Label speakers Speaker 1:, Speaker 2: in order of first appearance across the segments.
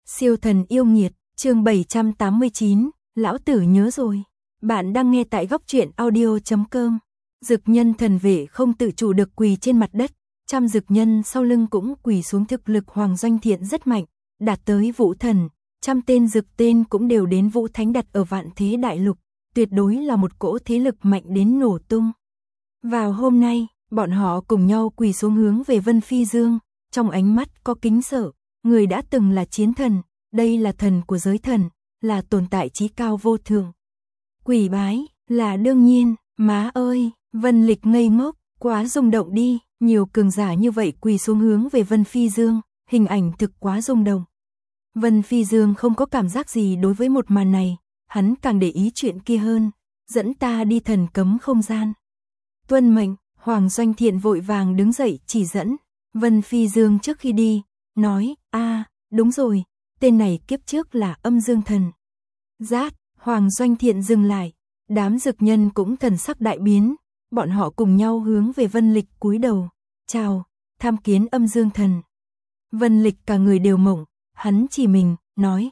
Speaker 1: Siêu thần yêu nghiệt, chương 789, lão tử nhớ rồi. Bạn đang nghe tại góc truyện audio.com. Dực nhân thần vệ không tự chủ được quỳ trên mặt đất, trăm dực nhân sau lưng cũng quỳ xuống. Thực lực Hoàng Doanh Thiện rất mạnh, đạt tới vũ thần, trăm tên dực tên cũng đều đến vũ thánh đặt ở vạn thế đại lục, tuyệt đối là một cỗ thế lực mạnh đến nổ tung. Vào hôm nay, bọn họ cùng nhau quỳ xuống hướng về Vân Phi Dương, trong ánh mắt có kính sợ, người đã từng là chiến thần, đây là thần của giới thần, là tồn tại chí cao vô thượng. Quỳ bái, là đương nhiên, má ơi, Vân Lịch ngây ngốc, quá rung động đi, nhiều cường giả như vậy quỳ xuống hướng về Vân Phi Dương, hình ảnh thực quá rung động. Vân Phi Dương không có cảm giác gì đối với một màn này, hắn càng để ý chuyện kia hơn, dẫn ta đi thần cấm không gian. Tuân mệnh, Hoàng Doanh Thiện vội vàng đứng dậy chỉ dẫn, Vân Phi Dương trước khi đi, nói, đúng rồi, tên này kiếp trước là Âm Dương Thần. Rát, Hoàng Doanh Thiện dừng lại, đám dực nhân cũng thần sắc đại biến, bọn họ cùng nhau hướng về Vân Lịch cúi đầu, chào, tham kiến Âm Dương Thần. Vân Lịch cả người đều mộng, hắn chỉ mình, nói,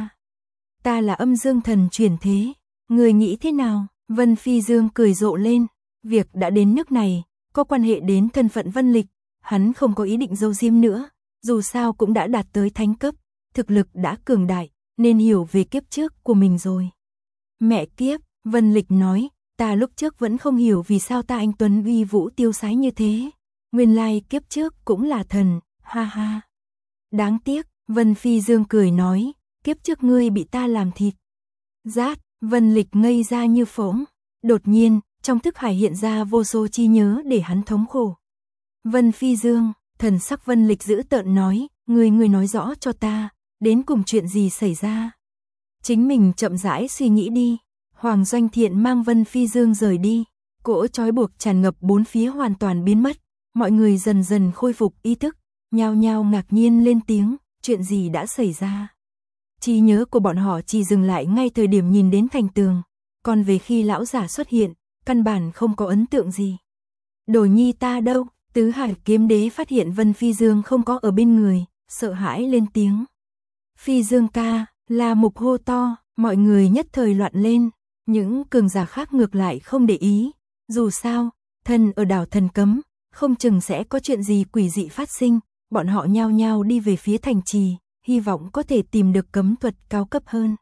Speaker 1: ta là Âm Dương Thần chuyển thế, người nghĩ thế nào? Vân Phi Dương cười rộ lên, việc đã đến nước này, có quan hệ đến thân phận Vân Lịch, hắn không có ý định giấu giếm nữa, dù sao cũng đã đạt tới thánh cấp, thực lực đã cường đại, nên hiểu về kiếp trước của mình rồi. Mẹ kiếp, Vân Lịch nói, ta lúc trước vẫn không hiểu vì sao ta anh tuấn uy vũ tiêu sái như thế, nguyên lai kiếp trước cũng là thần, ha ha. Đáng tiếc, Vân Phi Dương cười nói, kiếp trước ngươi bị ta làm thịt. Rát, Vân Lịch ngây ra như phỗng, đột nhiên, trong thức hải hiện ra vô số chi nhớ để hắn thống khổ. Vân Phi Dương, thần sắc Vân Lịch dữ tợn nói, ngươi nói rõ cho ta, đến cùng chuyện gì xảy ra. Chính mình chậm rãi suy nghĩ đi. Hoàng Doanh Thiện mang Vân Phi Dương rời đi, cỗ trói buộc tràn ngập bốn phía hoàn toàn biến mất, mọi người dần dần khôi phục ý thức, nhao nhao ngạc nhiên lên tiếng, chuyện gì đã xảy ra. Trí nhớ của bọn họ chỉ dừng lại ngay thời điểm nhìn đến thành tường, còn về khi lão giả xuất hiện, căn bản không có ấn tượng gì. Đồ nhi ta đâu? Tứ Hải Kiếm Đế phát hiện Vân Phi Dương không có ở bên người, sợ hãi lên tiếng. Phi Dương ca, là Mục hô to, mọi người nhất thời loạn lên, những cường giả khác ngược lại không để ý, dù sao, thần ở đảo thần cấm, không chừng sẽ có chuyện gì quỷ dị phát sinh, bọn họ nhao nhao đi về phía thành trì, hy vọng có thể tìm được cấm thuật cao cấp hơn.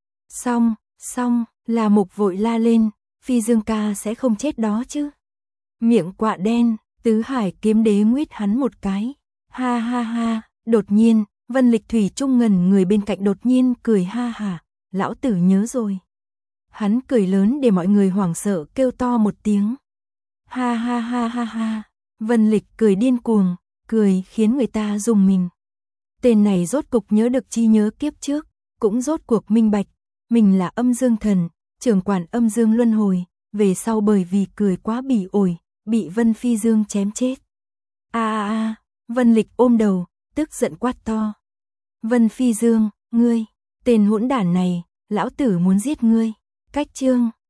Speaker 1: Xong, là Mục vội la lên, Phi Dương ca sẽ không chết đó chứ. Miệng quạ đen, Tứ Hải Kiếm Đế nguyết hắn một cái, ha ha ha, đột nhiên, Vân Lịch thủy chung ngần người bên cạnh đột nhiên cười ha hả, lão tử nhớ rồi. Hắn cười lớn để mọi người hoảng sợ kêu to một tiếng. Ha ha ha ha ha, Vân Lịch cười điên cuồng, cười khiến người ta rùng mình. Tên này rốt cục nhớ được chi nhớ kiếp trước, cũng rốt cuộc minh bạch, mình là Âm Dương Thần, trưởng quản Âm Dương Luân Hồi, về sau bởi vì cười quá bỉ ổi, bị Vân Phi Dương chém chết. Vân Lịch ôm đầu, tức giận quát to. Vân Phi Dương, ngươi, tên hỗn đản này, lão tử muốn giết ngươi. Cách chương